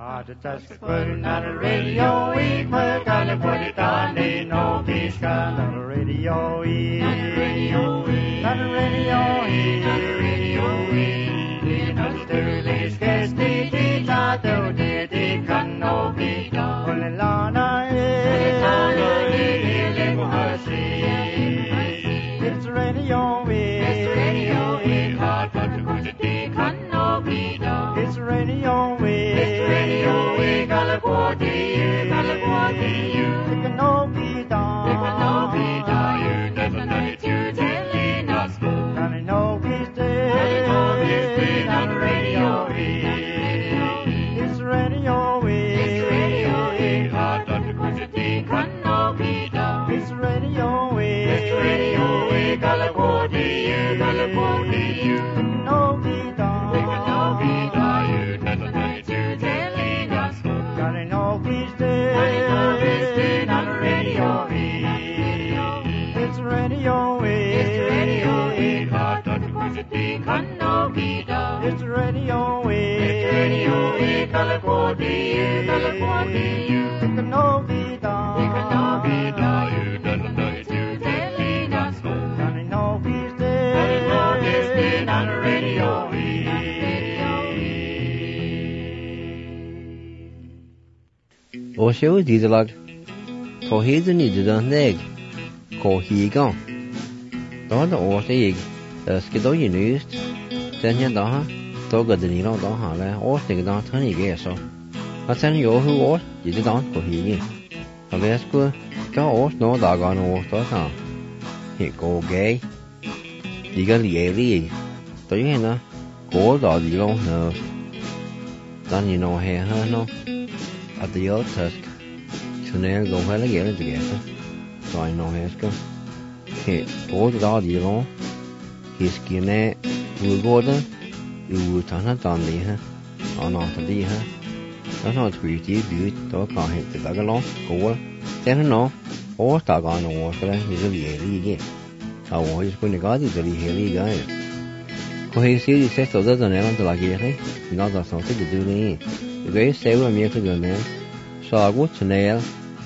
Put it on the radio, we put it on the no peace on the radio, on the radio, on the radio, on the radio, on the Sterling's guest, the teacher, the can no be done. Only Lana is, it's radio, it's radio, hard but the good can no be done. It's radio, it's radio, California, it can no be done. It can no be done. You never know it, you telling us more. And I know he's dead, on the radio, it's radio, it's radio, hard but the good can no be done. It's radio, California, it can no be done. It can no be done. You never know it, you telling us more. And I know he's dead, on the radio, it's radio, hard but the good can no be done. It's radio, California, it can no be done. It can no be done. You never know it, you telling us more. And I know he's dead, on the radio. Osho didalag Cohesion is the leg Cohegon. Đó là ổ sẽ gì cái đó gì nữa trên nhân đó tôi gần đến nó đó hả là ổ thì cái đó thấy gì vậy sao nó xem vô hư ổ gì cái đó của gì vậy và bây giờ cái ổ nó đã gọi nó đó sao hiện cô gay gì cái gì tôi nghe nó cổ đó gì luôn nè tan gì nó hè hơn nó at the old tusk cho nên gồm phải lấy ghé lên kìa rồi nó hè cơ hệ cổ đó gì luôn his kia nè vừa qua đó vừa thằng nó toàn đi ha nó toàn đi ha nó tùy chỉ biểu đó còn hệ từ cái lón cổ xem nó ố ta còn nó cái này như cái gì vậy hồi cái này có gì từ gì gì cái có hay xíu đi xét rồi đó này nó là gì đấy nó là sản xuất từ này cái xéo là miếng cái này so với cái này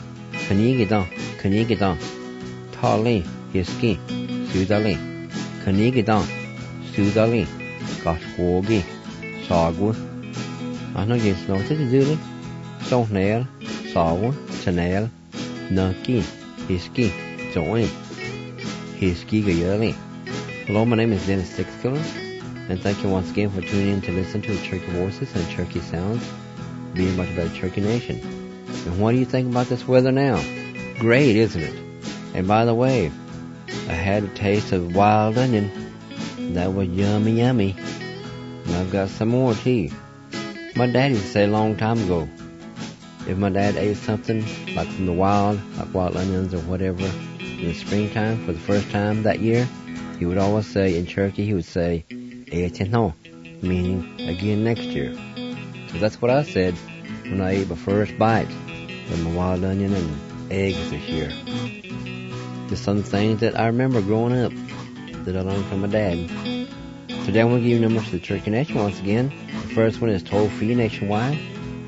cái đó thao lên his skin sưu ta lên cái đó sưu ta lên cả hồ cái so với nó gì sản xuất từ đấy sau này so với Chanel Nike his skin join his skin cái gì đấy. Hello, my name is Dennis Sixkiller, and thank you once again for tuning in to listen to the Cherokee Voices and Cherokee Sounds, being much about the Cherokee Nation. And what do you think about this weather now? Great, isn't it? And by the way, I had a taste of wild onion. That was yummy. And I've got some more too. My dad used to say a long time ago, if my dad ate something like from the wild, like wild onions or whatever, in the springtime for the first time that year, he would always say, in Cherokee, he would say, "Etenho," meaning again next year. So that's what I said when I ate my first bite of my wild onion and eggs this year. Just some things that I remember growing up that I learned from my dad. Today I'm going to give you numbers to the Cherokee Nation once again. The first one is toll-free nationwide,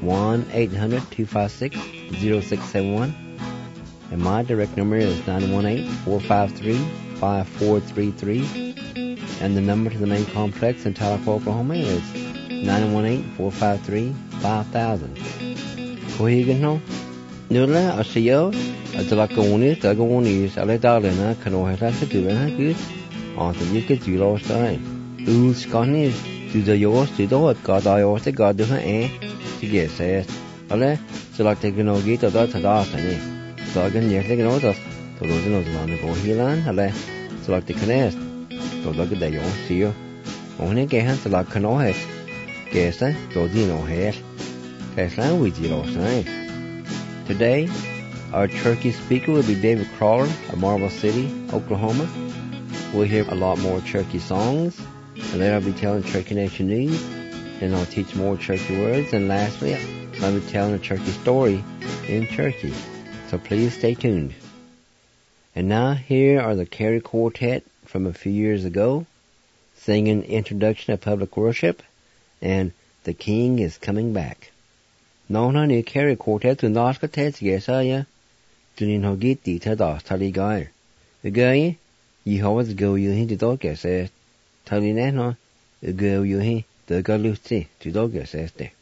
1-800-256-0671. And my direct number is 918-453-5433. And the number to the main complex in Tahlequah, Oklahoma is 918-453-5000. Cohegan, Nula, a CEO, a Delaconi, Dagawonis, a Ledalina, Canoheta, to do a good on the Yuka Julo style. Ooh, Scotty, to the yours, to do it, God, I also got to her aunt, to get says, Ale, so like taking no gate of that, so I can yet take an order. So those are not the go healan, Ale, so like the canest. So look at the young seal. Only get hands like canoe. Guess that, those you know hair. Guess that with you last night. Today, our Cherokee speaker will be David Crawler of Marble City, Oklahoma. We'll hear a lot more Cherokee songs, and then I'll be telling Cherokee Nation news, and I'll teach more Cherokee words, and lastly, I'll be telling a Cherokee story in Cherokee. So please stay tuned. And now here are the Carey Quartet from a few years ago, singing Introduction of Public Worship, and The King is Coming Back. Nona ni carry quartet to naska tets gesa ya. Tunin hogiti tada tali gair. Again, ye always go you hin to dog gesa. Tali neno, go you hin the galuti to dog gesa.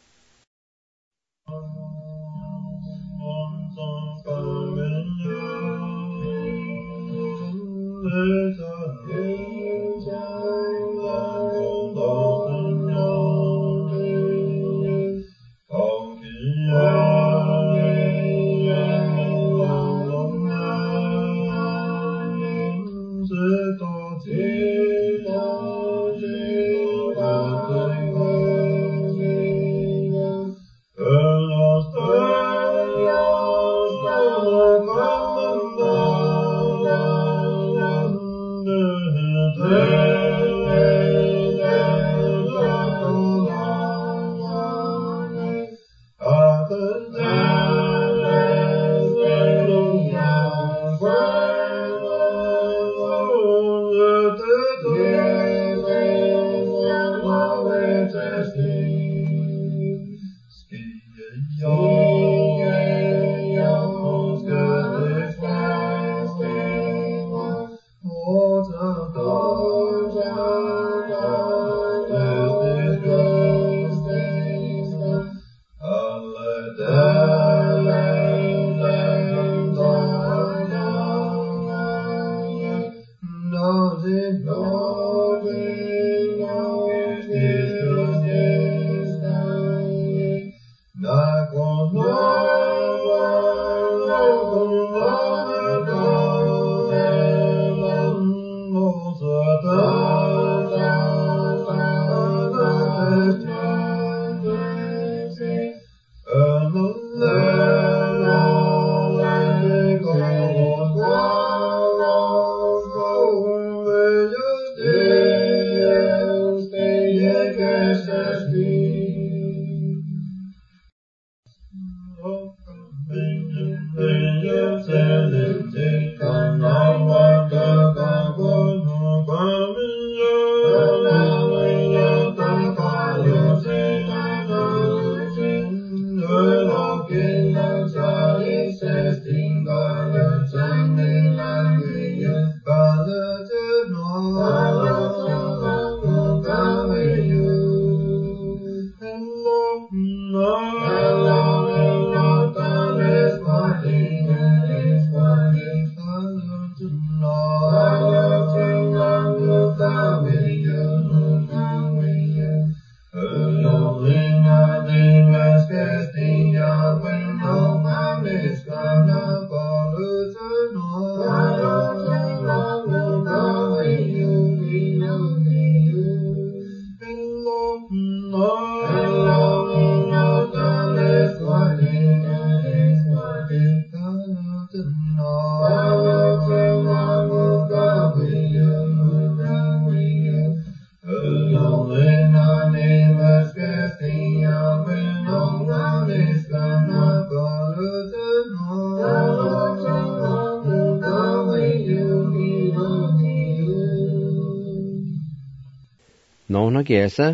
Nona gesa,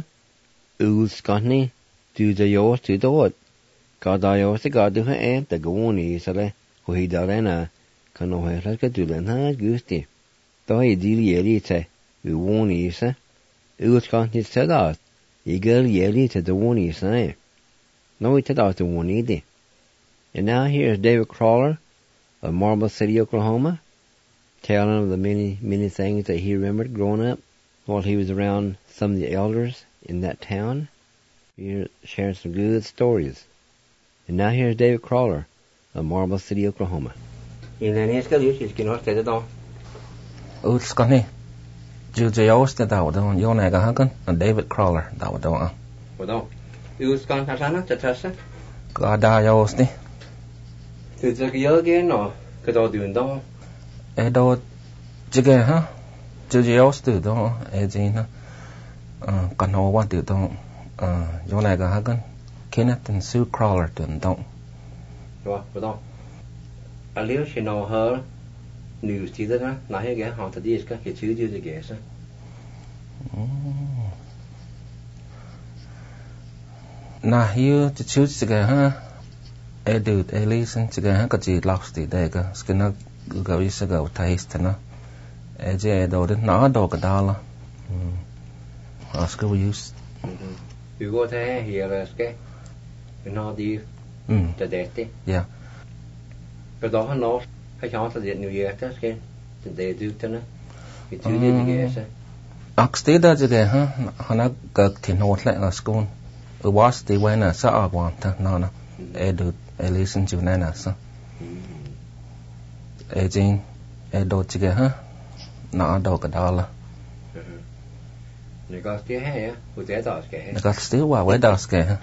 Ulskani, do the yours to the what? Gadayo the Gaduha and the Gawani Sale, who he darena, Canohaka to Lena Gusti. Doi dili elite, we won isa. Ulskani said out, Eagle yelly to the one isa. No, it out the one either. And now here's David Crawler of Marble City, Oklahoma, telling of the many things that he remembered growing up while he was around some of the elders in that town. He's sharing some good stories. And now here's David Crawler of Marble City, Oklahoma. Ulskani, Julius the Dawdon, Yonaga Hagan, and David Crawler, Dawdon. Well, Ulskan Tasana, Tatasa? Gadayosti. To the Yogan or could all do in Dawn? Edo Jiga, Julius to Dawn, Edina. Cano want to Dawn, Yonaga Hagan, Kenneth and Sue Crawler to Dawn. Well, I live, she know her. News to that, now here get how to disc, get you to the guess. na hiu chu chiga ha edut elisen chiga ha ka chi lost de ga skina ga isa ga taste na je do den na do ka dala aska we use vi går til her skal når de der det ja for da han nå har chance det new year der skal det du til vi tyder det så aksteda chiga ha hana ga tin hot la skon was the when sa want na edut elisen ju na sa ejin edot chiga ha na do ka dala này có tiếng hay á, của trẻ đỏ kẻ. Này có tiếng qua với đỏ kẻ.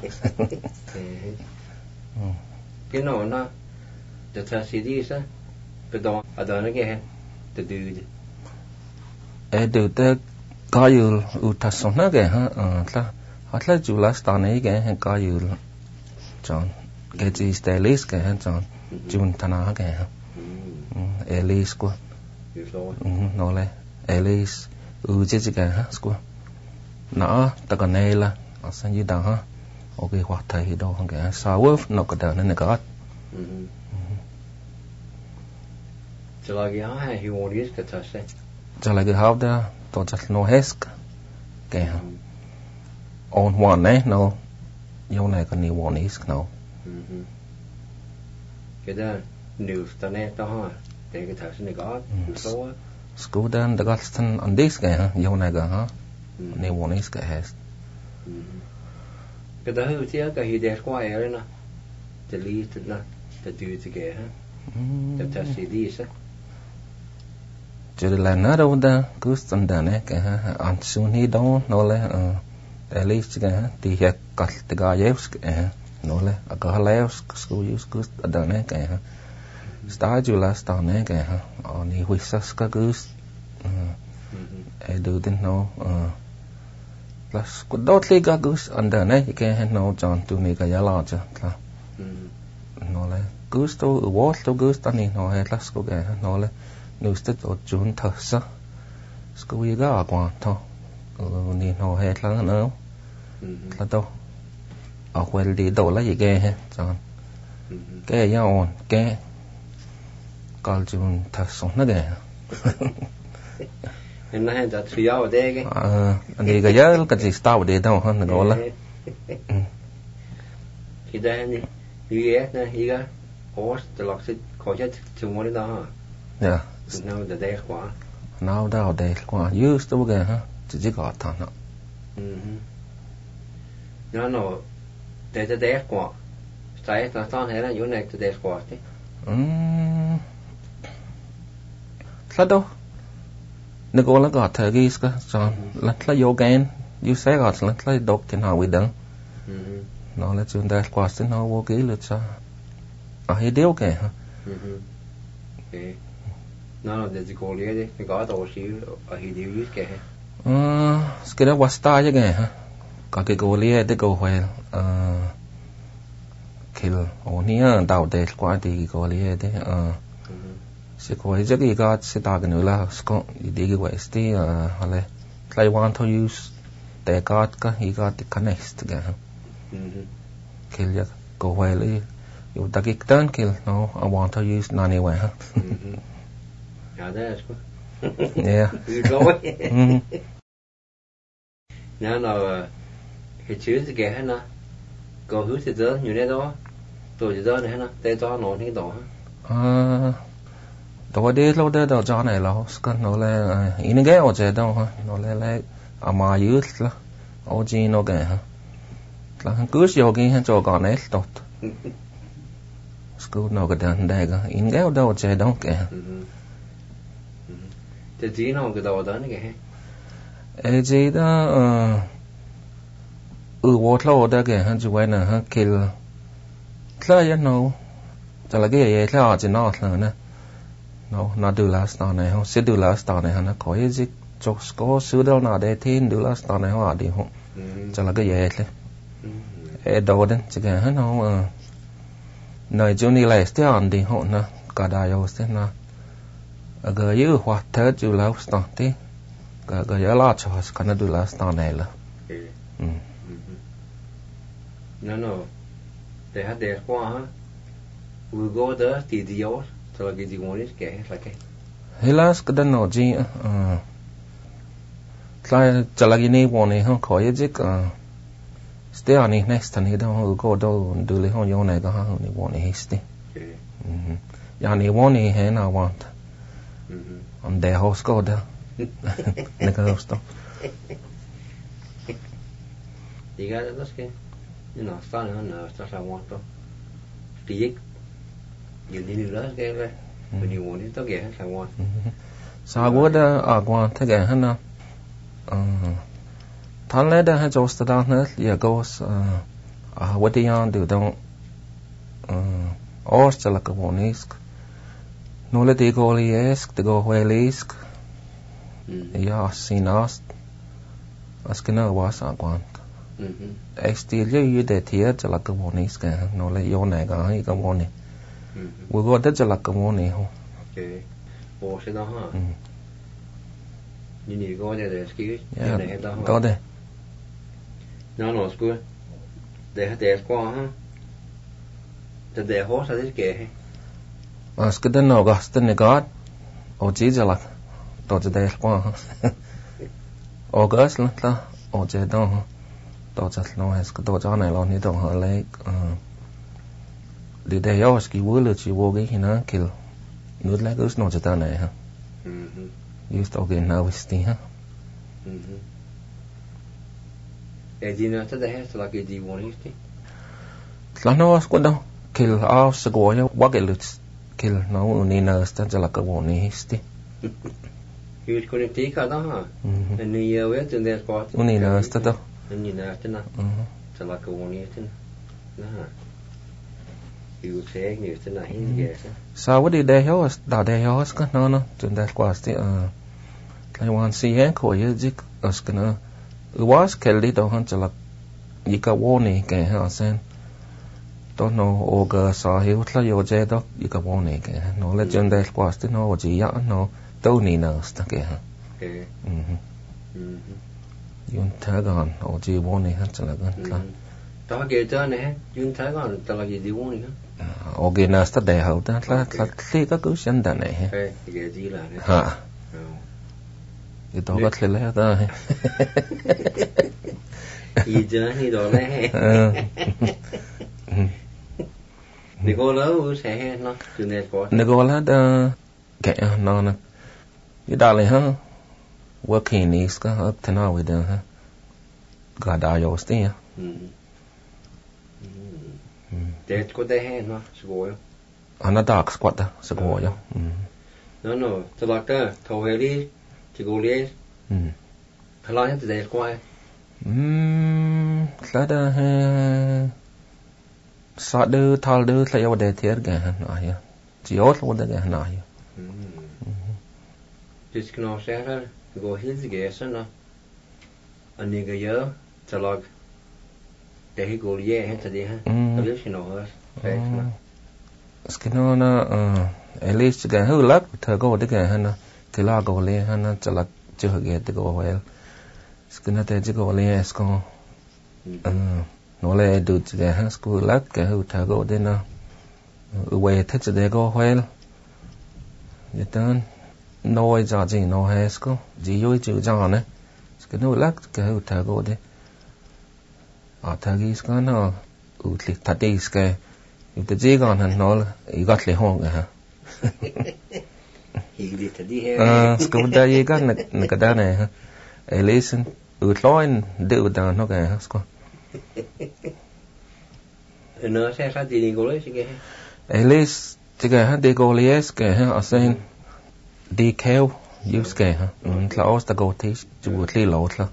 Cái nó the tragedy á, cái đó ở đó nó cái the dude. Dude có yêu utason nó cái ha, là hoặc là chủ last tao này cái hay có yêu chọn cái gì stylist cái ha chọn chun thana cái ha. Elise của. Nó là Elise chỉ cái ha của. Nó ta còn này là sang như đó ha, ok hoặc thầy đâu không cái sao nó có đợt nên có. Cho lại cái hay he want is cái thật đấy. Cho lại cái học đó, tôi chắc nó hết cái on one này nó, yêu này còn nhiều one is nó. Cái đó news ta này đó ha, cái thật này có số. School dan the Galston on this cái ha, yêu này cả ha. Nếu muốn is cái hết. Cái đó hữu thế cái gì đẹp quá ấy nè, delete nè, the do cái ha, the test đi sao? Chứ là nó đâu đó cứ sẵn đàn ấy cái ha, ăn xuống hi đâu nó là delete cái ha, thì hiện cắt cái gai cái ha, nó là cái leo school use cứ đàn ấy cái ha, start ju last đàn ấy cái ha, anh hi huy sắc cái cứ do đến nó plus có đôi khi các cứ under này cái nó chọn tụi này cái giá lọ chứ là nó là cứ tôi ở wall tôi cứ tao này nó hay plus có cái nó là nếu tôi ở chốn thật sa có gì cả quan thôi này nó hay là nó là đâu ở quên đi đâu là gì cái ha chọn cái giá ổn cái còn chốn thật sống nó cái Nên nó hay là three hour day cái. Anh đi cái giờ cái gì start đi đâu hơn nữa là. Khi đó anh đi US nè, khi đó host the lock sit coi chết chung với đó. Yeah. Now the day quá. Now the day quá. Use đâu cái ha, chỉ có thằng nó. Nó the day quá. Tại sao tao thấy là chỗ này the day quá thế? Sao đâu? Nếu có là có thời kỳ cái chọn là yoga you say got là đọc thì nào đừng nó là chuyện đại quá xin nó vô kỹ lượt sao hay điều cái ha nó là để cô lấy đi cái gói đồ xíu hay điều ít cái cái đó wasta chứ cái ha có cái cô lấy để cô hoài kill nia đào để quá thì cô lấy đấy sẽ có cái gì cái sẽ tạo cái nữa là có đi cái vậy thì là I want to use the card cái he got the connect cái kill ya go vậy lấy you ta cái turn kill no I want to use none anyway ha đấy yeah nó là cái chữ gì cái hay nó có hướng thì đó như thế đó tôi thì đó này nó đây đó nó thế đó đó đi lâu đây đó cho này là cái nó là in cái ở trên đó ha nó là mà use là ở trên nó cái ha là cứ vô cái cho con này tốt school nó cái đàn đây cái in cái ở đâu trên đó cái cái gì nó cái đó này cái cái gì đó water đó cái ha chú nè ha kill là you know cho là cái gì là trên nó là nè nó đưa last này không sẽ đưa last này nó có cái gì cho có sửa đâu nào để thêm đưa last này họ đi không cho là cái gì đấy đồ đấy chỉ cái nó nơi chỗ này là sẽ ăn đi không nè cả đại yêu sẽ nè cái gì hoạt thế chú last thì cái gì là cho cái nó đưa last này là No. They had their squaw, huh? We'll go there, the old, so I get the one is gay, like. Hilas kada no ji tla chalagi ni woni ho khoye jik ste ani next ani do go do do le ho yo ne ga ha ni woni histi ya ni woni he na want on the house go da ne ka sto Diga das que no está no está la want Stick you need das que when you want it to get I want sa go da agwa ta ga hana tan le da ha just da na ya goes what they on do don't or still like a wonisk no le de go liesk de go welisk ja sinast askena was agwa exterior you de tier to like a wonisk no le yo na ga hi ka woni we go da like a woni ho okay o se da ha ni go de ski go de no school they had their squaw huh the horse is gay ask the no gas the negat o jija la to de squaw August la o je do to chat no has to cho này lo ni to ho le de de yo ski wo le chi wo ge hina kill nut la gus no chata này ha used to get now is the ha Edina to the house like a D1 la no was kwado kill off so go ya wagelut kill no ni na sta la ka woni histi he was going to take that huh and the wet in that part ni na sta do ni na sta na to like a woni tin na he was saying you to na hin yes so what did they house da they house ka no to that was the I want see hen ko ye jik as kana was kelly do han chala yika woni ke ha sen don't know oga sa he utla yo je do yika woni ke no le jen de was the no ji ya no do ni na sta ke ha okay yun ta gan o ji woni ha chala gan la ta ge ta ne yun ta gan ta la ji woni ha o ge na sta de ha ta la tli ka ku shan da ne he ge ji la ne ha ये तो बात ले लेता है ये जो ही तो ले Nicola was here no to net for Nicola da get no no you darling huh working is ka up to now with huh God are your stay det ko de hen no så ana dark squat da så går jag no så lagt to heli to go les how long did they squat Lada ha sa de tal de la yo de tier ga na ya ji ot lo de ga na ya just kan säga gå helt gesen na aniga ya talag det går ju inte det här det är ju nog skino na elis ga hu lak tha go de ga na kila go le hana chalak chu ge de go wel skina te ji go le esko no le du ga ha sku lak ga hu tha go de na we te de go wel yetan noi ja ji no ha esko ji yo chu ja ne skino lak ga hu tha go de a tha gi ska na u tli ta de ska yu te ji ga na no I got le hong ha Skoda ye ga na kada ne ha elisen utloin de udan no ga sko no se sa di ngole sige elis tiga ha de golies ke ha asen de kew use ke ha tla osta go tis jubutli lotla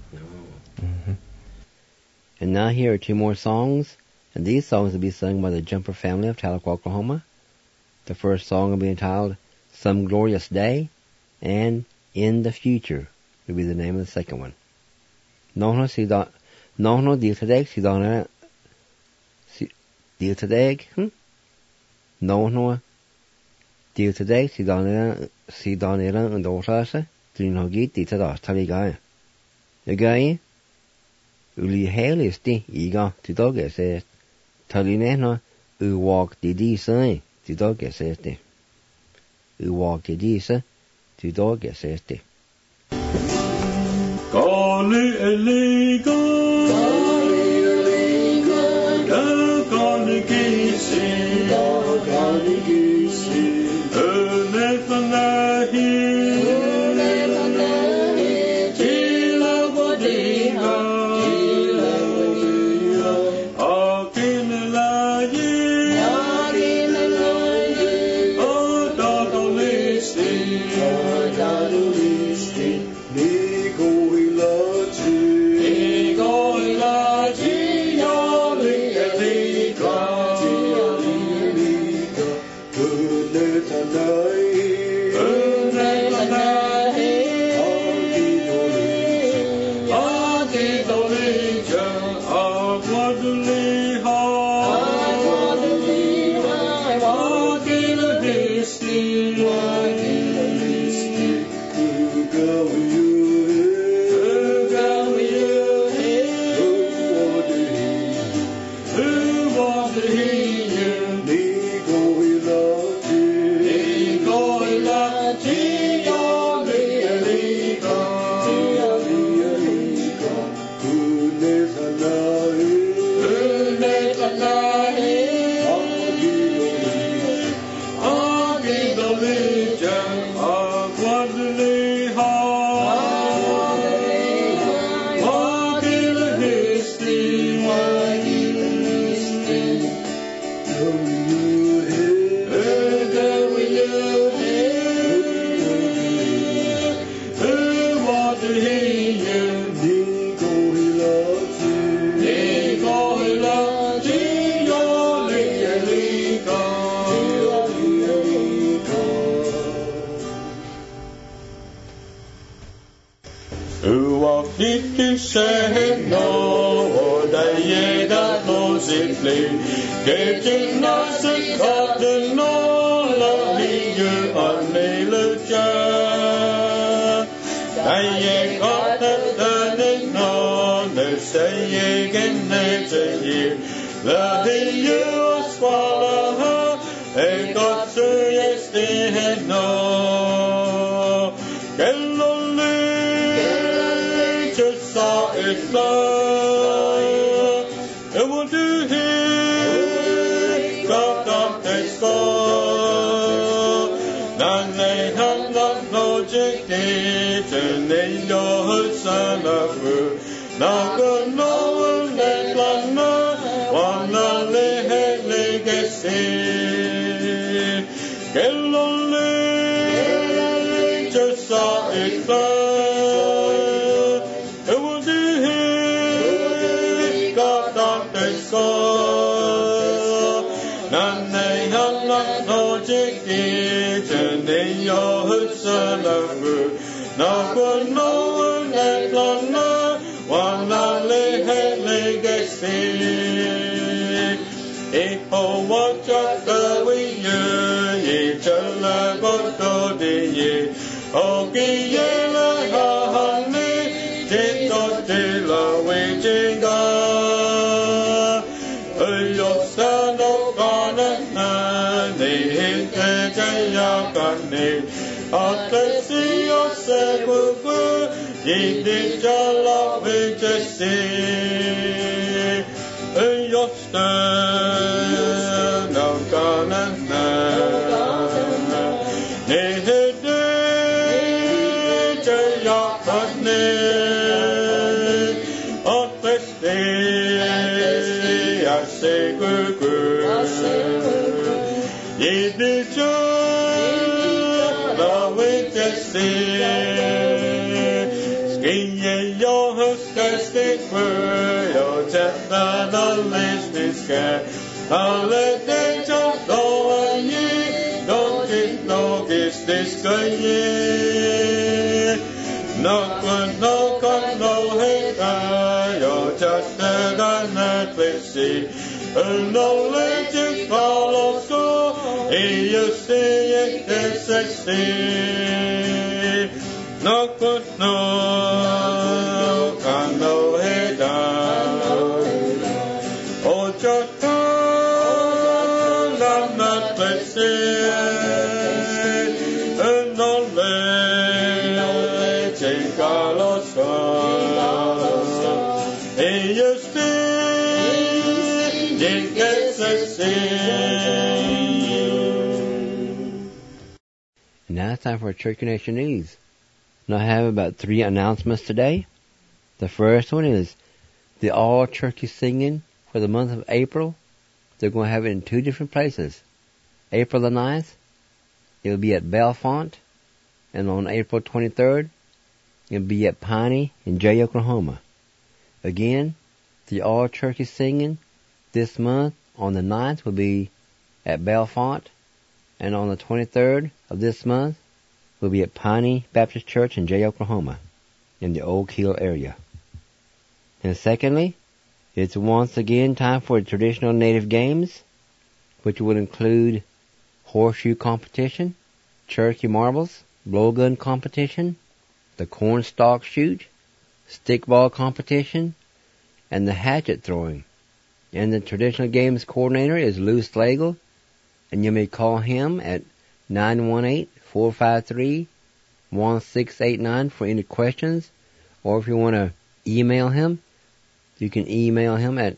And now here are two more songs, and these songs will be sung by the Jumper family of Tahlequah, Oklahoma. The first song will be entitled Some Glorious Day, and In the Future will be the name of the second one. Nohno diutadeg sidana diutadeg Nohno diutadeg sidana and orsasa trinhogi ditadas taligaya. Again Uli helisti iga tidoge says Taline no walk the disa to dog assiste. U walk the disa to dog assiste. Kali eliga, kali kisi, Unefanahi, Chila Bodiha, Akinelayi, Odadolisti, Nigo ilaji, Yoli eliga, Oh, Now it's time for Church Connection News. Now I have about 3 announcements today. The first one is the all turkey singing for the month of April. They're going to have it in 2 different places. April the 9th, it'll be at Bellefonte, and on April 23rd, it'll be at Piney in Jay, Oklahoma. Again, the all turkey singing this month on the 9th will be at Bellefonte, and on the 23rd of this month will be at Piney Baptist Church in Jay, Oklahoma, in the Oak Hill area. And secondly, it's once again time for traditional native games, which will include horseshoe competition, turkey marbles, blowgun competition, the cornstalk shoot, stickball competition, and the hatchet throwing. And the traditional games coordinator is Lou Slagle, and you may call him at 918-453-1689 for any questions, or if you want to email him, you can email him at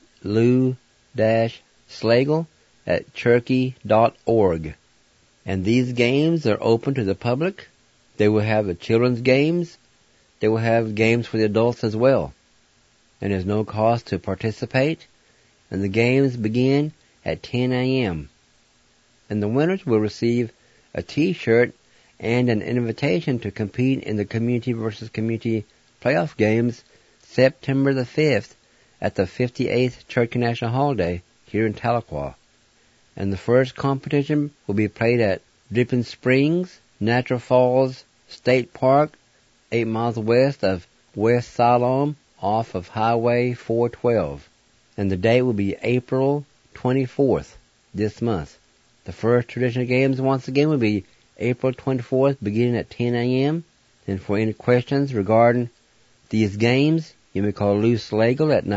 lou-slagle@cherokee.org. And these games are open to the public. They will have the children's games. They will have games for the adults as well. And there's no cost to participate. And the games begin at 10 a.m. And the winners will receive a T-shirt and an invitation to compete in the Community versus Community playoff games September the 5th at the 58th Cherokee National Holiday here in Tahlequah. And the first competition will be played at Dripping Springs, Natural Falls State Park, 8 miles west of West Siloam off of Highway 412. And the date will be April 24th this month. The first traditional games once again will be April 24th beginning at 10 a.m. And for any questions regarding these games, you may call Lou Slagle at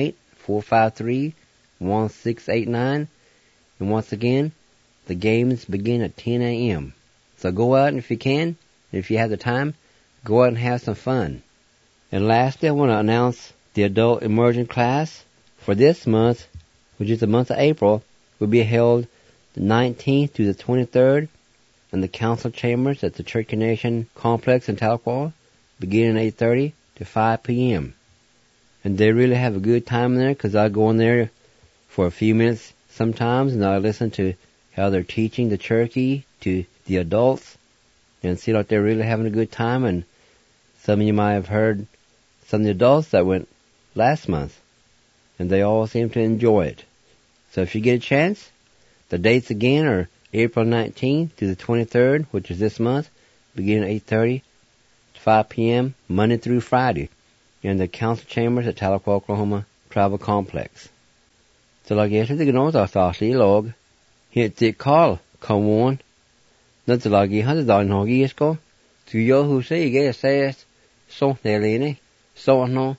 918-453-1689. And once again, the games begin at 10 a.m. So go out, and if you can, and if you have the time, go out and have some fun. And lastly, I want to announce the adult immersion class for this month, which is the month of April, will be held the 19th to the 23rd in the council chambers at the Cherokee Nation complex in Tahlequah, beginning at 8:30 to 5 p.m. And they really have a good time there, because I go in there for a few minutes sometimes, and I listen to how they're teaching the Cherokee to the adults, and see like they're really having a good time. And some of you might have heard some of the adults that went last month, and they all seem to enjoy it. So if you get a chance, the dates again are April 19th to the 23rd, which is this month, beginning at 8:30 to 5 p.m., Monday through Friday, in the council chambers at Tahlequah, Oklahoma Tribal Complex. Så lag jeg til gnå da startlig log, helt til Carl kom on, når til lag jeg hadde da nok I skal, til jeg huset jeg sier, så nærlig, så nå,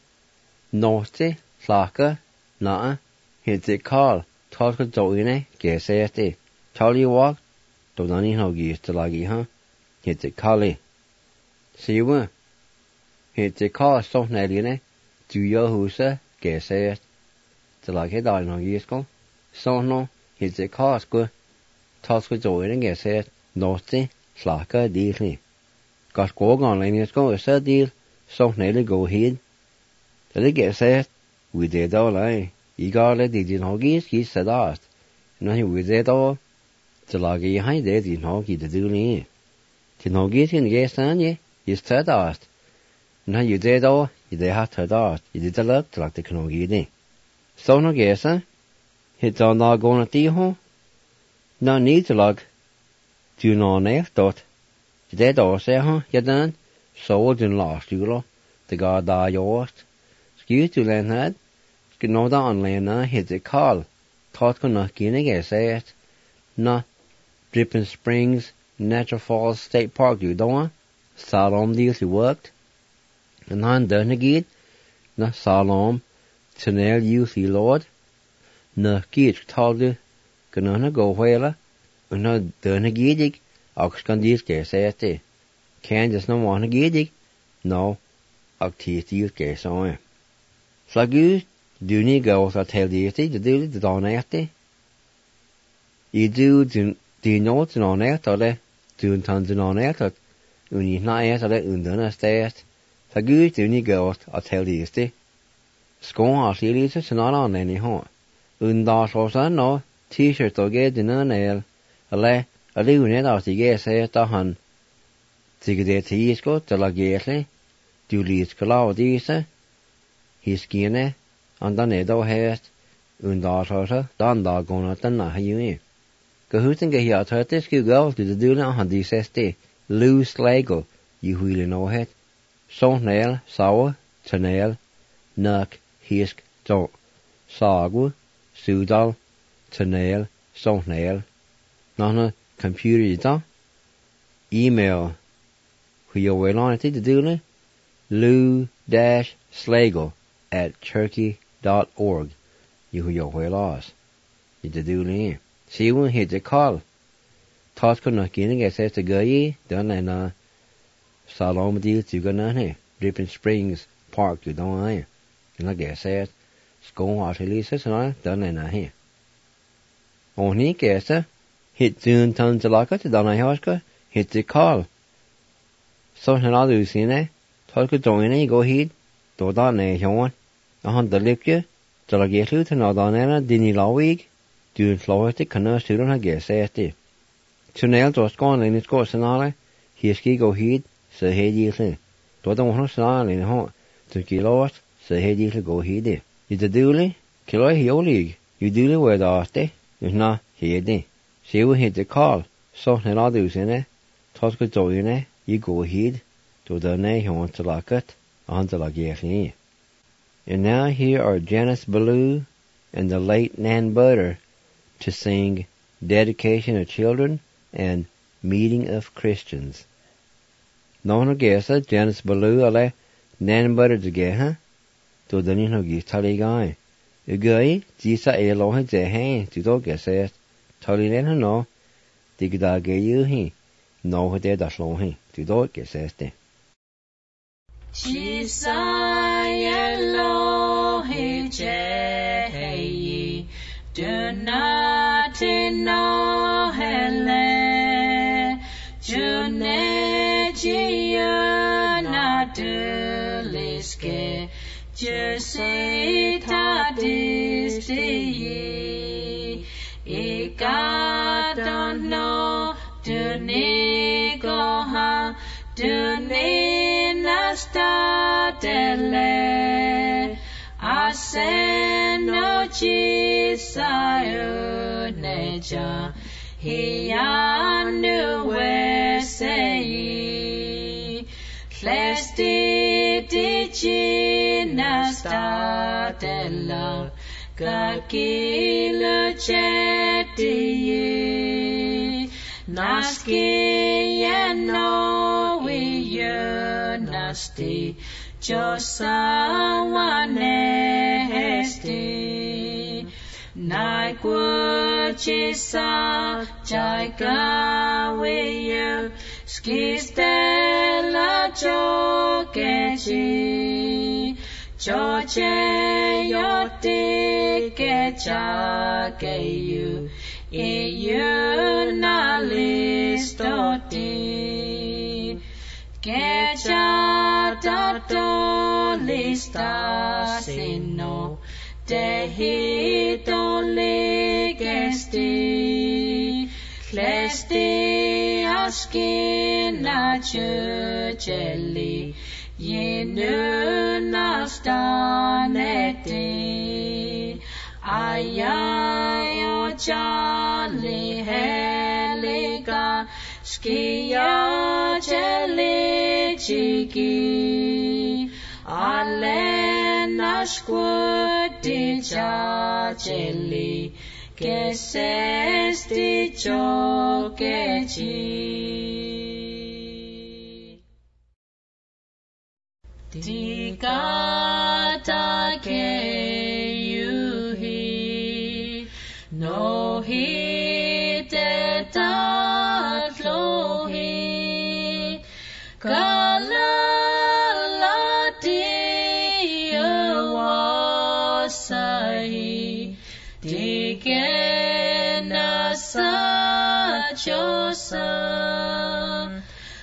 til slaker, helt til Carl, talk with Doine, Gesete. Tell you what, Donani Hogi to Lagi, hit the Kali. See you, hit the car, so Naline, to your husa, Gesete. To Lagi Hogi, so no, hit the car, good. Talk with Doine, Gesete, Norty, Slaka, Deally. Got go on, Lanius go, a sad deal, so Nelly go ahead. The Gesete, we did all, I got let the Hogi, he said asked. No, he was it all. To lagi I had there the Hogi to do me. To no get in yes, and ye, you said asked. No, you did all, you did have to asked. You did a lot to like the Canogi. So no guess, it's on not going at the home. No need to log. Do you know next dot? You did all say, you done? Sold and lost, you know. The God die yours. Excuse to land had. No down land hit the call. Thought could not get again, say it. No, Dripping Springs, Natural Falls State Park, you don't. Siloam deals you worked. And I'm done again. No, Siloam, Tanel, you see, Lord. No, get told you, can go whaler. And no, done again, Oxcan deals, say it. Can't just no want to get it. No, I'll teach you, guess on. So good. Do ni go sa tell the do the don after. You do know it's on after le do tons on after. When you not after le undana stairs. For good do ni go a tell the Skån har lite så någon annan i hon. Undar så sen no t-shirt och get den nail. Eller nu när det är så att han tycker det t-shirt eller get du lite klar det hiskine andan är då häst undar så dan dag går att den har ju. Gehuten ge här att det skulle gå till det när han det loose lego you really know it. Så nail sour tunnel nak hisk då sagu sudal tunnel så nail nåna computer ita email who you will on it to do lou-slagle@turkey.org you who you will lost you to do ne see when hit the call thought could not getting get set to go done and salom deal to go na Dripping Springs Park you don't I and I guess said Skån har lite så nej done and here on he guess hit soon tons of like to done I haska hit the call so na du sine thought could join go hit do da ne hon han the lip you till I get to na da na dini lawig du flowte kana student I guess said Tunnel då Skån in it goes na he ski go hit så hedi det då de har snarare in ha till kilowat så hedi det go hit det det dåligt kilo hiolig you do where the ate is na hedi see we hit the call so na du sine thought could join you go hit to the ne hon to lakat on the lagni. And now here are Janice Ballou and the late Nan Butter to sing Dedication of Children and Meeting of Christians. Någon gäsa Janice Ballou eller Nan Butter to get huh? To the nino gitari guy. A guy, Jisa Elohe Zehe, to dog gäsa, Tali Len no, Digda Gayu he, no what they dash long he, to dog gäsa. Jisa Elohe Zehe, do not know hele, June Jia Liske, Jose Tadisti, Ika don't know, do ni go ha, do ni nasta dele, I no Jisa Neja, he anu we say, Lesti Dicina Statella, Kakila Cheti, Naski no we nasti, Josawane hesti, Naikuchisa Jaika we Skistella Chokechi, Choche Yoti Kechakeyu, Iyuna Listoti, Kecha Tato Lista Sino, Dehito Ligesti, Klesti Askina Churchelli, Yinuna Staneti, Ayayo Charlie Heliga, Skia Jelly Chiki, Alena Squati Jelly, que sesti chokechi. Tikata ke yuhi, no hi te tatlohi, kalalati awasa. sa chosa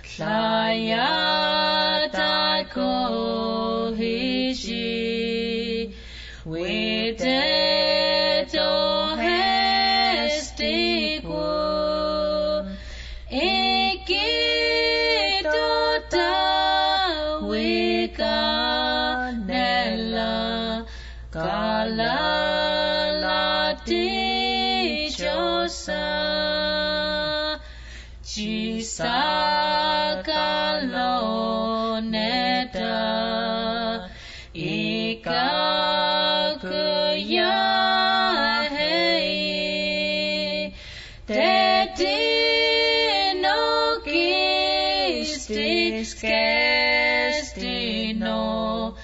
Laya ta ko hishi with it o hestiku ikito ta wikanela kala lati chosa Chisakalo neta ikakuya hei tetino kistis kestino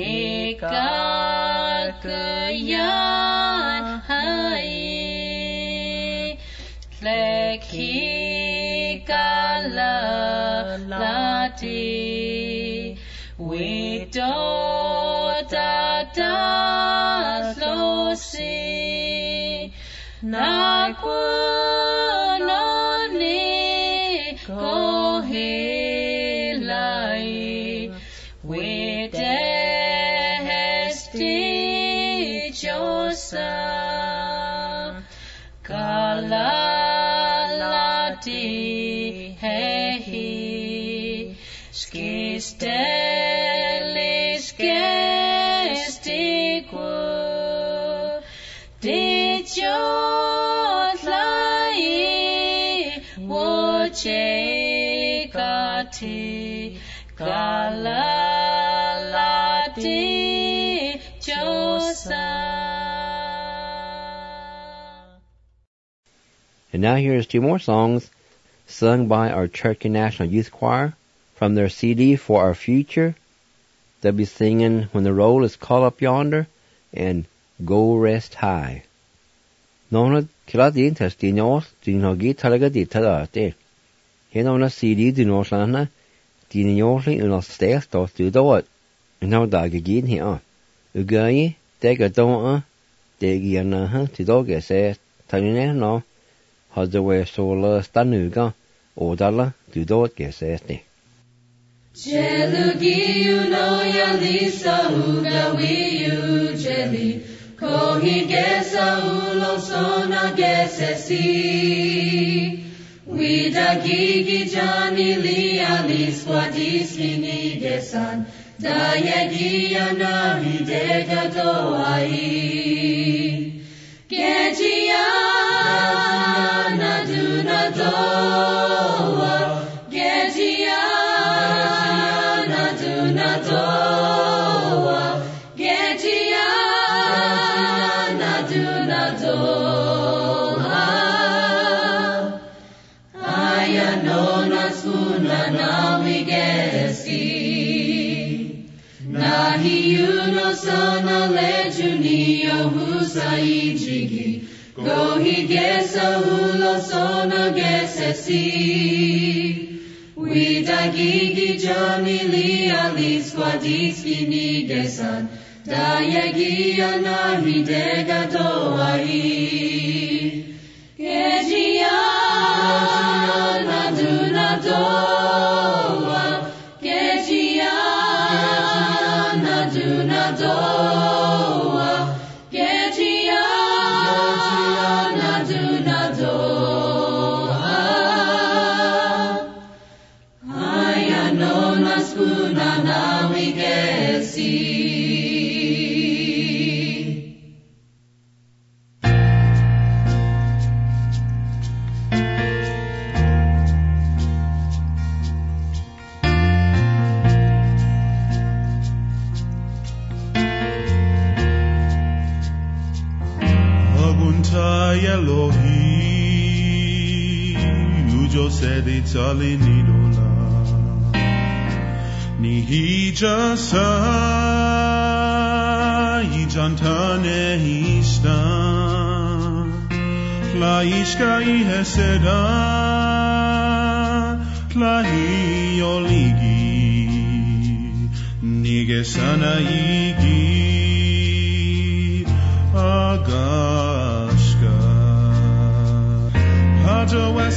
ikakuya hei leki Lati we do da slosi na kunoni kohilai we dehesti josa kalalati Skistelis gestiku Dijotlai wojekati Kalalati josa. And now here's two more songs sung by our Cherokee National Youth Choir from their CD For Our Future. They'll be singing When the Roll is Called Up Yonder and Go Rest High. Nona kila din testinos dinogi talaga di talate. Henona CD dinoslana dinosli unos stes dos du doat. Now dagagin here. Ugayi dega doa degi anaha tidoge se tanine no Hadwe sola stanuga odala du doat gesesti. Jelugi uno yalisa uga wiu jeli kohi gesa ulo sona gesesi Wida gigi jani li alis wadiski ni gesan Dayagi anahi dega doai Gejia naduna doa Gejia naduna doa Gejia naduna doa Aya nona suna nawi gesi Nahi uno sana lejunio husai jigi Gohi gesa ulo sona gesesi Wida gigi jani li alis wadiski ni gesan Dayagi anahi dega doai Gejia naduna doa Gejia naduna doa Gejia naduna doa Aya nona skuna nawi gesi Elohi Ujo sedi tali nidola Nihija sa Ijantane hista Tlaishka iheseda Tlahi oligi Nigesana igi Agashka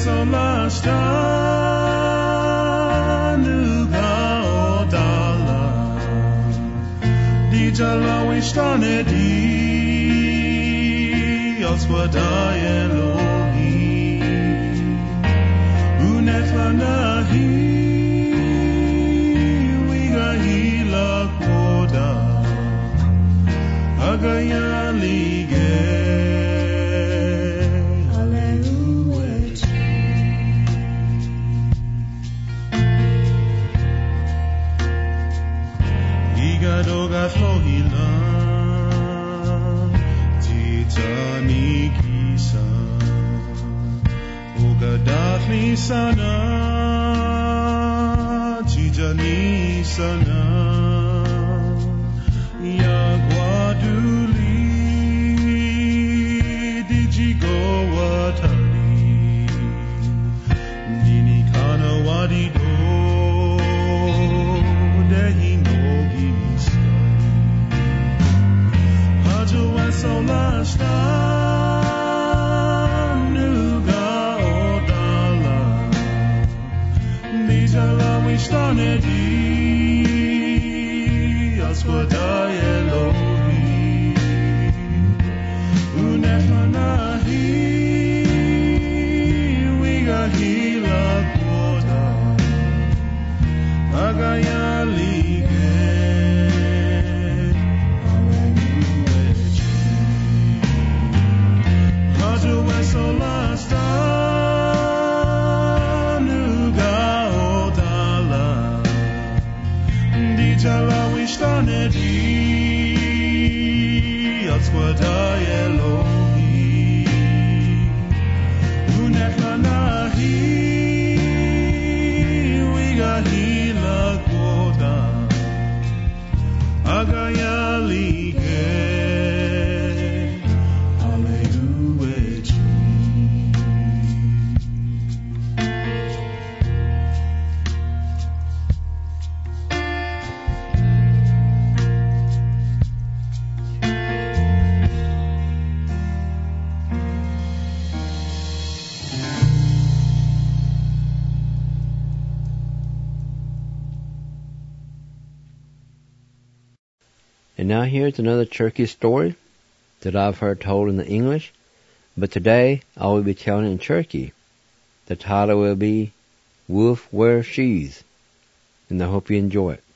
And now here's another turkey story that I've heard told in the English, but today I will be telling it in Cherokee. The title will be Wolf Wears Shoes, and I hope you enjoy it.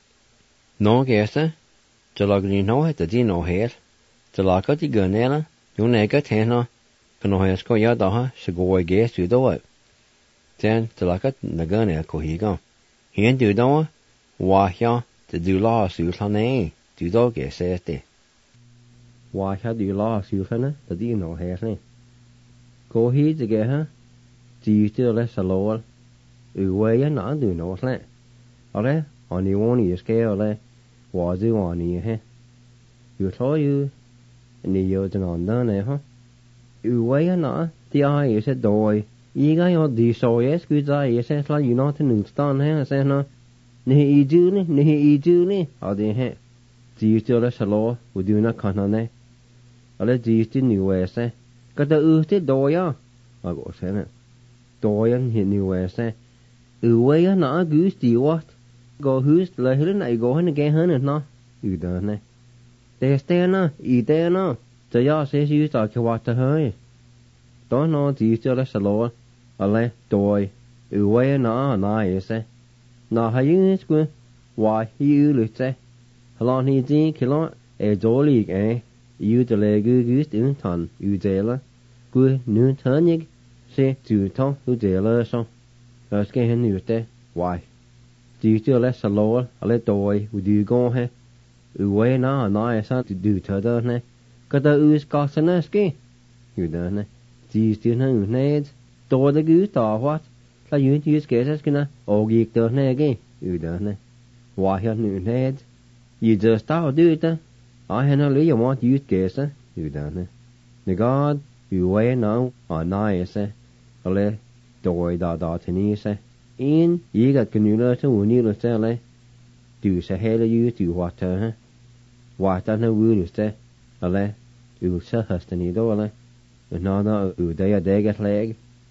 No guessa, Jalagni no het the dino head, Jalakati gunella, Yunega tena, Kanohesko yadaha, Shagoi guess to do it. Then Jalakat Nagana Kohigo. He and do doa, Wahya, the do law suit on the du då säger det. Vad har du lärt sig för det du nog här? Gå hit det här. Du till salon. Uwe na du nog slä. Eller har ni ordning ska eller vad du ordning här? Du tror ju ni gör den andra nej ha. Uwe na det är så dåligt. Iga jag du så jag skulle säga så att you not in stan här så na. Ni i juni. Ja det här. Dýrstjóra saló og dúna kanane. Alle dýrsti nuese. Gata uti doja. Ago sene. Dojan hi nuese. Uweja na gus diwat. Go hus lehirin ay go hene ge hene na. Udane. Destena, idena. Tja ses just akewata høy. Då na dýrstjóra saló. Alle doj. Uweja na ese. Na hayun sku. Wa hi ulutse. Halon hi din kilon dolig de legu gust untan udela. Gu nu tanig se ton udela så. Jag ska hen ute. Why? Du till läs salor alle doi du gå he. Uwe na sa du tada ne. Kada us kasana ski. Udane. Du till na ned. Då det gud ta what. La ju inte ska skina og gick då nege. Udane. Why han nu ned. You just out do it. I had no lay want you guess you done. The God you way now on nice ale doy da tenise in ye got canula to unil sele do se hele you do what what no will say ale you se hastani do ale another u day a day get leg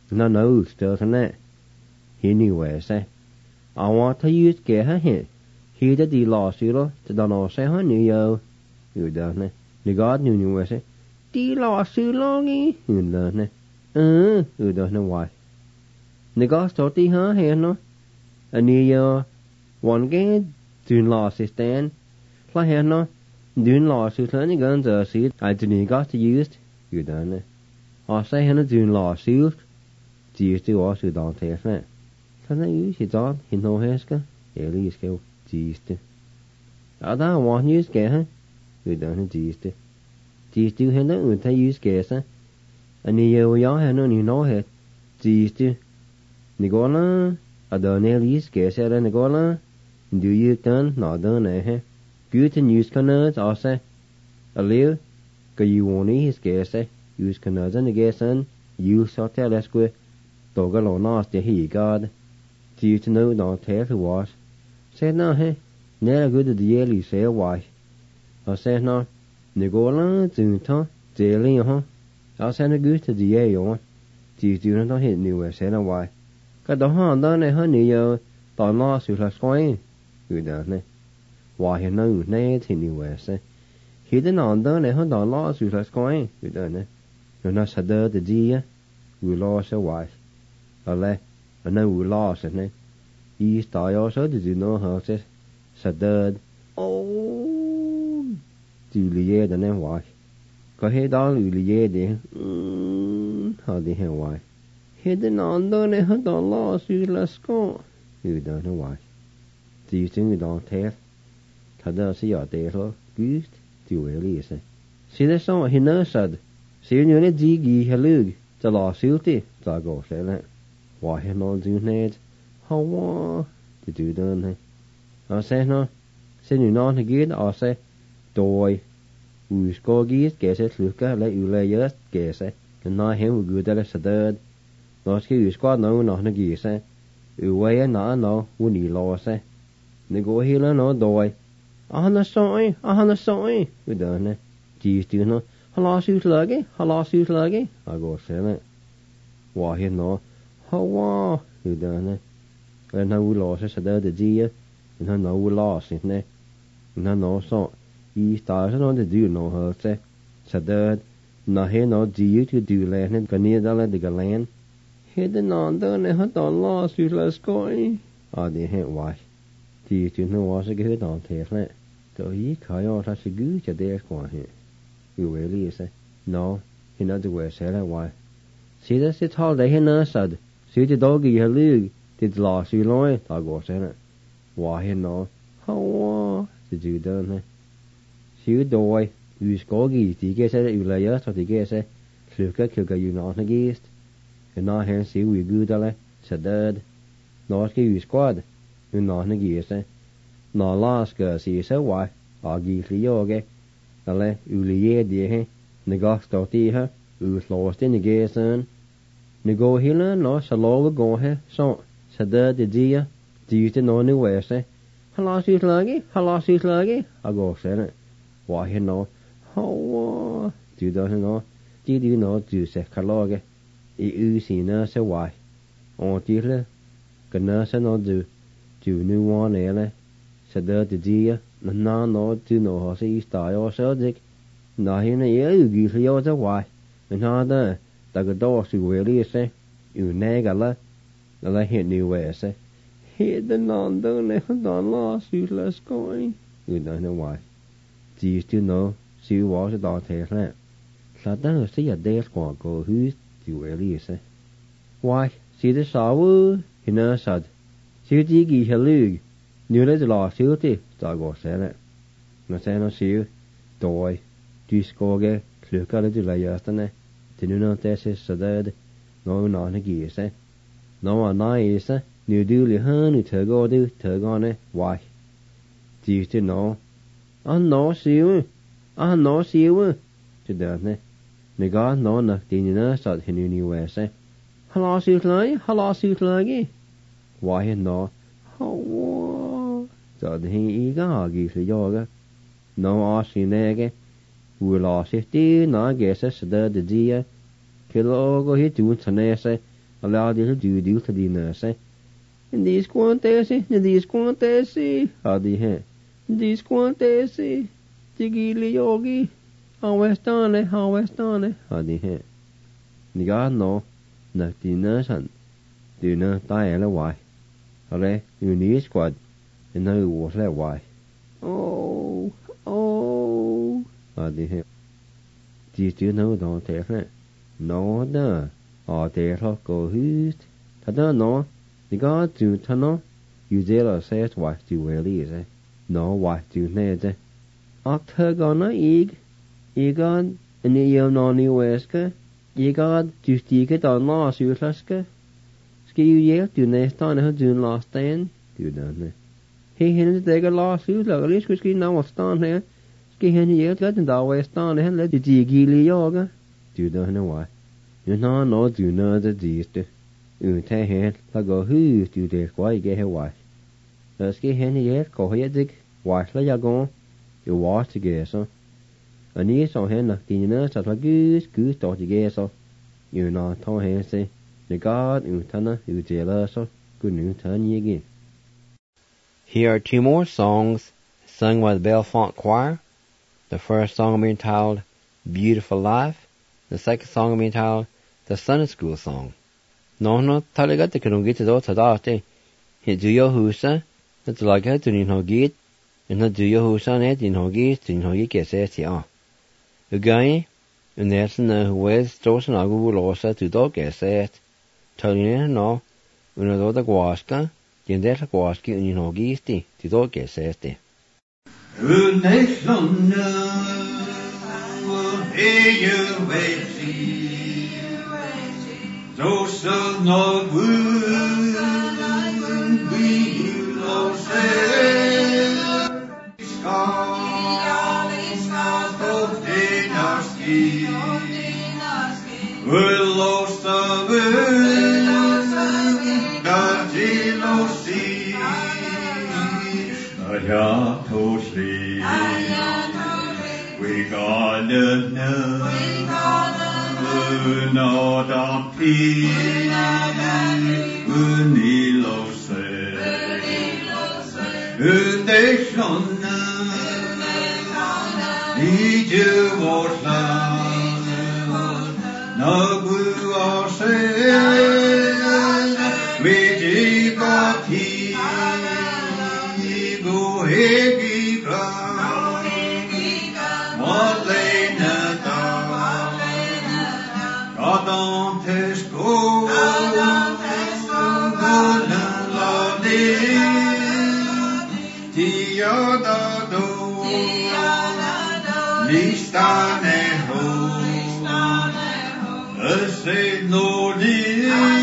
nó nấu stir thế này he knew where say I want to use cái ha he he đã đi lò xí lo cho đó nó say hết nhiều yêu yêu đó này the God knew where say đi lò xí lo nghe yêu đó này yêu đó này why the God so tí ha he nó anh yêu one cái dün lò xí stand là he nó dün lò xí là những cái giờ xí I didn't got to use yêu đó này I say he nó dün lò xí chỉ từ ở sự đòn thế này thế này chỉ cho hình hồ hết cả để lý cái chỉ từ ở đó want use cái ha người đó nó chỉ từ hết đó người thấy use cái sao anh yêu gió hay nó nói hết chỉ từ你讲啦ở đó này use cái sao đây你讲啦do you can nó đó này ha cứ thì use cái nữa ở sao ở liu cái you want use cái sao use cái nữa nên cái sao use sao theo let's go tổ cái lỗ nó sẽ hỉ God chỉ cho nó nó thế thì was sẽ nó he nếu là good the yearly sẽ why ở sẽ nó nếu có là chừng thôi dễ lên ha ở sẽ nó good the year rồi chỉ cho nó hiện nhiều sẽ là why cái đó họ đó này hơn nhiều tao nó sự là xoay người đó này why hiện nó này thì nhiều sẽ khi đến nó đó này hơn tao nó sự là xoay người đó này rồi nó sẽ đỡ the gì á người lo sẽ why ale ana ula sene I sta yo so de no ha se sadad Julie de ne wa ko he da Julie de ha de he wa he de non do ne ha da la su la sko yu da ne wa ti sing da te ta da se ya de lo gust ti we li se si de so he no sad si you ne ji gi helug ta la su ti ta go se le why he no do need how to do done I say no xin you non again I say doi u sko gis ke se sluka le u le yes ke se na he u gu dele sadad no ski u sko no no na gi se u we na no u ni lo se ne go hi le no doi na soi u done ji stu no hala su lagi I go se ne why he no how you done and how we lost us the dear and how no we lost it ne and how no so he started on the do no her say said that na he no do you to do land and can near the land hidden on the ne had on lost you let's go the head why do you know was a good on taste ne so he kai such a good to there kwa here you really say no he not the way say why see that's it all they no said see the doggy hello did last you long ta go say it why no how did you done see doi you skogi ti ke say you la ya so ti ke say sluka ke you not against and not here see we good ale said that no ski you squad you not against no last ga see so why agi yoge ale you li de he negos to ti ha you lost in the gason ni go hila no sa lo go he so sa de dia di te no ni we se hala si lagi I go se ne wa he no ho du do no di no du se ka lo ge I u si na se wa o ti le ka na se no du ni wa ne le sa de dia na no du no ho se sta yo so dik na he ne ye u gi yo za wa na da ta ga do su we li se u ne ga la hiện new way se he the non do ne don la su let's go u don't know why do you still know si wa se da the la sa da se ya de kwa go who you we li se why see the saw he na sad si ji gi helug nu le la su ti da go se la na se no si doi du sko ge klukka le du la ya sta ne ti nu no te se sa da no na ne gi se no na is nu du li han nu te go ne why do you still know no siu to da ne ne ga no na ti ni na sa hin ni we se hala siu lagi why no how so the he ga gi se yo ga no a si ne ge u la se ti na ge se da de dia ke lo go hi tu ne se allow the do to the nurse. In these quantesi, hadi he. In these quantesi, Tigili yogi, Hawestane, hadi he. Niga no, na the nurse and do not die why. Hale, you need squad, and no was that why. Oh, hadi he. Did you know don't take it? No, no. Or there go who's. Tada no. The God do tunnel. You dare say what you will is. No, what you need. Octagon egg. Egon, and you no new wesker. Egod, do stick it on loss uselesska. Ski you yet do nest on her do last then. Do done. He hinted they got lost use like a least whiskey now was stand here. Ski hen yet got and always stand and let the gilly yoga. Do done why. You know, no, do know the deed. You take hand, like go who do this, why you get her wife. Let's get hen yet, go here, dig, wife, let you go. You watch together. And you saw hen like the nurse as a goose, dog together. You know, told her, say, the God, you turn, you jealous, good new turn ye again. Here are two more songs sung by the Bellefonte Choir. The first song will be entitled Beautiful Life. The second song will be entitled The Sunday School Song. No, talaga te kung git do tadate. He do yo husa, that like her to nin hogit, and not do yo husa net in hogit, to nin hogit get set ya. The guy, and there's no west doors and agu losa to dog get set. Telling no, when a dog waska, then there's a waski in hogiti, to dog get set. Nation will hear you waiting. Those of no good, we will say, scars of dynasty, will lost the wind, God will see, to sleep, we gotta know. No don't be unilo se nation need you was no blue or say we got he go heavy what lay Adam tesko, Tiada do, Listaneho, Ase no di,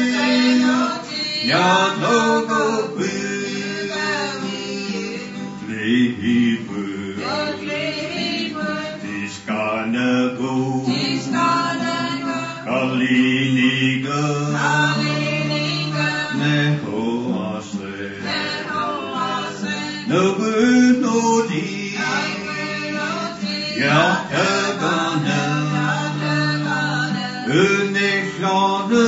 Ya no go Lihibu, Tiskana go. Kaliniga, Nehoase, Nobu no di, Yakagana, Unishana,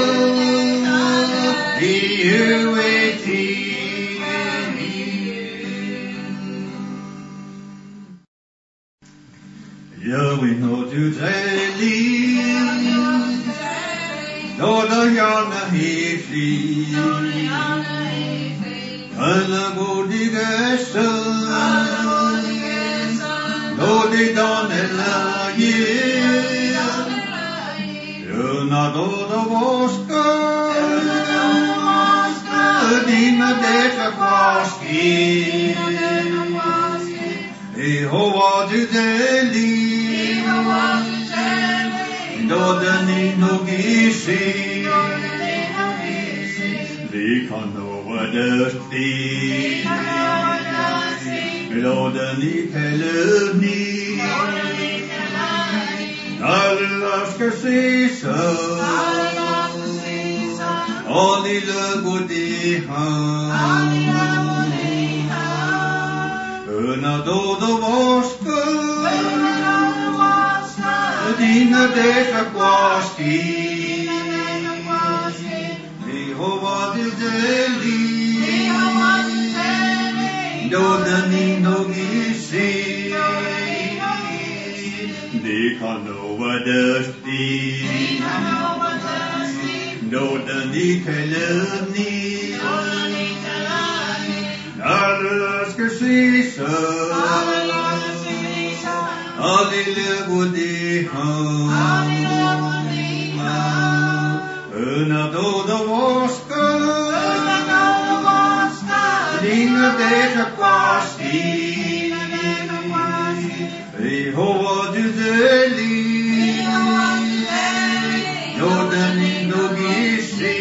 Iueti. Yahweh no to Doda yana hifi, Ala godi gesa, Dodi donela ye, Yuna doda voska, Dina deka kwaski, Ehova judeli, Dodani no gishi, Likano wadasti, Dodani pelani, Alaska sisa, Oli lagodiha, Una dodo voska, Dina deja quasti, Jehovah Dizeli, Dodani Nogisi, Dekanova Dusty, Dodani Kalani, Alaska Sisa, Adila Budiha, Unado the Waska, Dinga Deka Pasti, Jehovah Dizeli, Nodani Nogisi.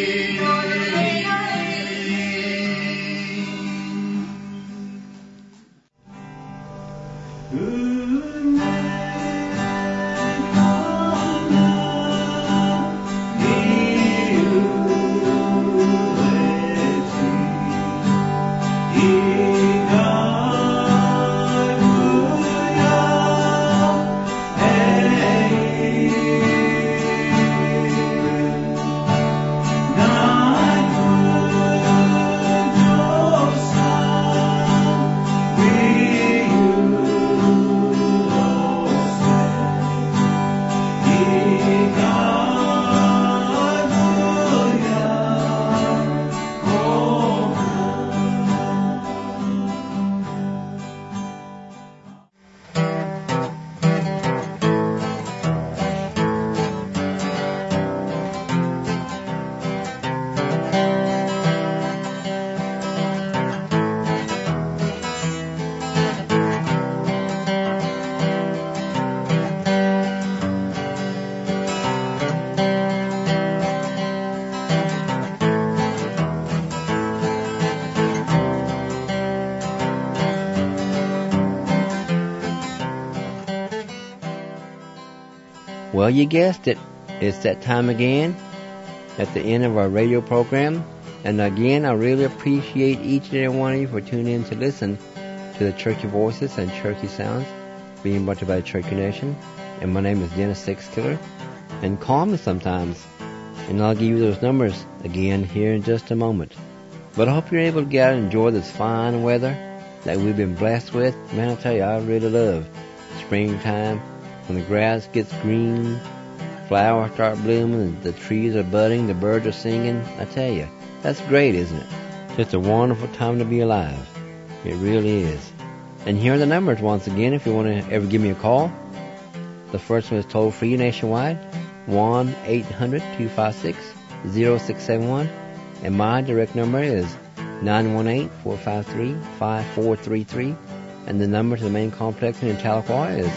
Well, you guessed it. It's that time again at the end of our radio program. And again, I really appreciate each and every one of you for tuning in to listen to the Cherokee Voices and Cherokee Sounds being brought to you by the Cherokee Nation. And my name is Dennis Sixkiller. And call me sometimes, and I'll give you those numbers again here in just a moment. But I hope you're able to get out and enjoy this fine weather that we've been blessed with. Man, I tell you, I really love springtime. When the grass gets green, flowers start blooming, the trees are budding, the birds are singing. I tell you, that's great, isn't it? Just a wonderful time to be alive. It really is. And here are the numbers once again if you want to ever give me a call. The first one is toll-free nationwide, 1-800-256-0671. And my direct number is 918-453-5433. And the number to the main complex in Tahlequah is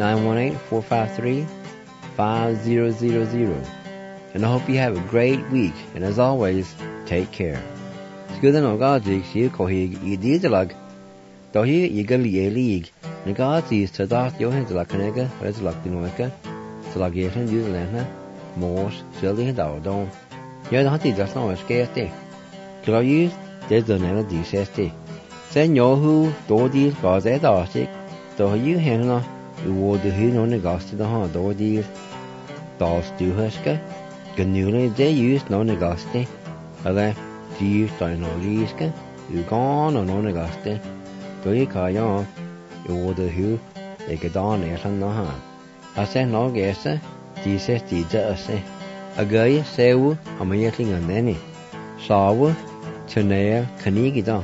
918-453-5000. And I hope you have a great week. And as always, take care. Skudan og gadig sier ko hi I didelag. Da hi I gali lig. Ne gadig to dat jo hen til kanega, res lag dinoeka. Så lag jeg hen didelena. Mors selling da don. Ja, da hati das no skete. Klaus det den ena di seste. Sen jo hu do di gaze da sik. Da hi hen na wo de hu no ne gaste da ha do di das du haske. Genule de use no ne gaste. Eller de steinoliske, ugan og noen gaste. Da jeg kan jo, det hu, ikke da næsen nå her. Jeg ser noe gæse, de ser stidet også. Jeg gøy sev, om jeg klinger denne. Save, turnere, kanigida.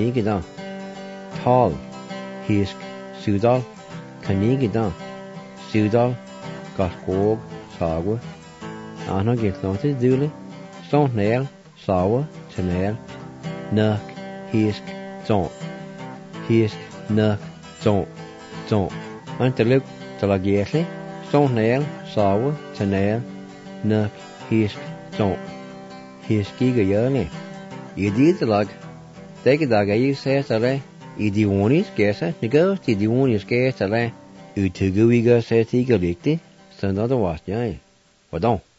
Tal, hisk, sudal, kanigida. Sudal, gaskog, sage. Jeg har gitt noe til dule. Sånt nær, save, turnere. Nøk, hisk, sånt. Hisk, nøk, sånt. Men til lykke til å gjøre sånt nær, save, turnere. Nøk, hisk, sånt. Hisk, ikke gjør det. I dit lag, det dag jeg ser til det. I de ordentlige skæser, det gør til de ordentlige skæser til det. Utøkker vi gør sig til ikke rigtigt, sådan er det var jeg. Hvordan?